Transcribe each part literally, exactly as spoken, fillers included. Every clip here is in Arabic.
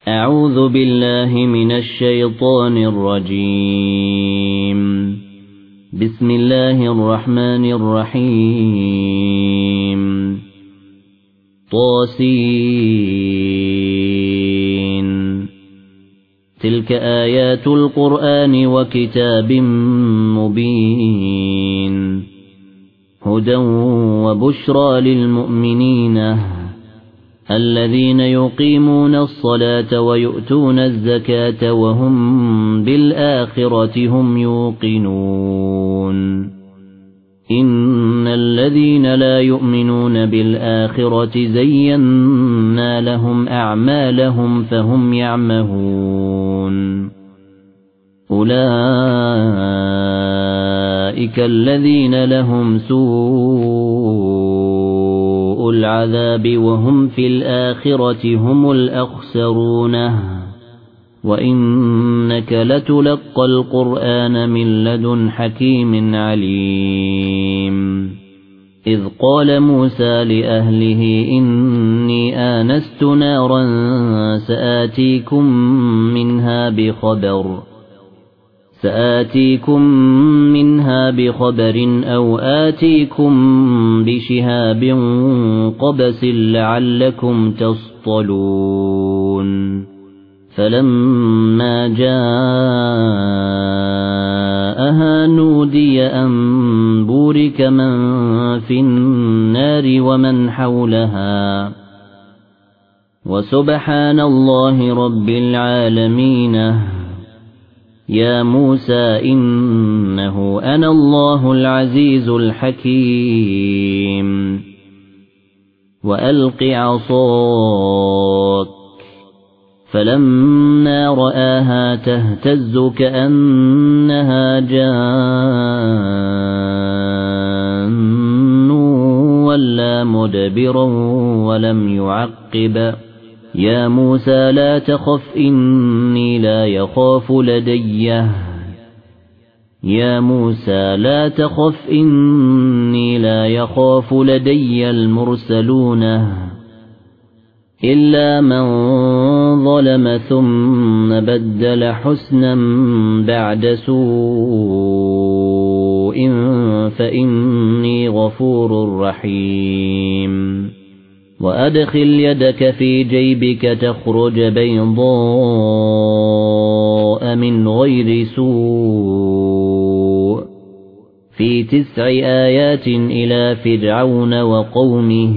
أعوذ بالله من الشيطان الرجيم. بسم الله الرحمن الرحيم. طاسين. تلك آيات القرآن وكتاب مبين. هدى وبشرى للمؤمنين الذين يقيمون الصلاة ويؤتون الزكاة وهم بالآخرة هم يوقنون. إن الذين لا يؤمنون بالآخرة زينا لهم أعمالهم فهم يعمهون. أولئك الذين لهم سوء العذاب وهم في الآخرة هم الأخسرون. وإنك لتلقى القرآن من لدن حكيم عليم. إذ قال موسى لأهله إني آنست نارا سآتيكم منها بخبر سآتيكم منها بخبر أو آتيكم بشهاب قبس لعلكم تصطلون. فلما جاءها نودي أن بورك من في النار ومن حولها وسبحان الله رب العالمين. يا موسى إنه أنا الله العزيز الحكيم. وألق عصاك. فلما رآها تهتز كأنها جان ولا مدبرا ولم يعقب. يا موسى لا تخف إني لا يخاف لدي يا موسى لا تخف إني لا يخاف لدي المرسلون إلا من ظلم ثم بدل حسنا بعد سوء فإني غفور رحيم. وأدخل يدك في جيبك تخرج بيضاء من غير سوء في تسع آيات إلى فرعون وقومه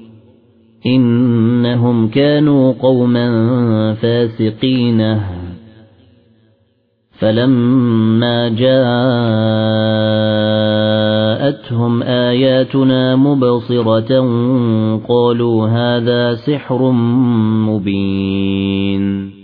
إنهم كانوا قوما فاسقين. فلما جاءتهم آياتنا مبصرة قالوا هذا سحر مبين.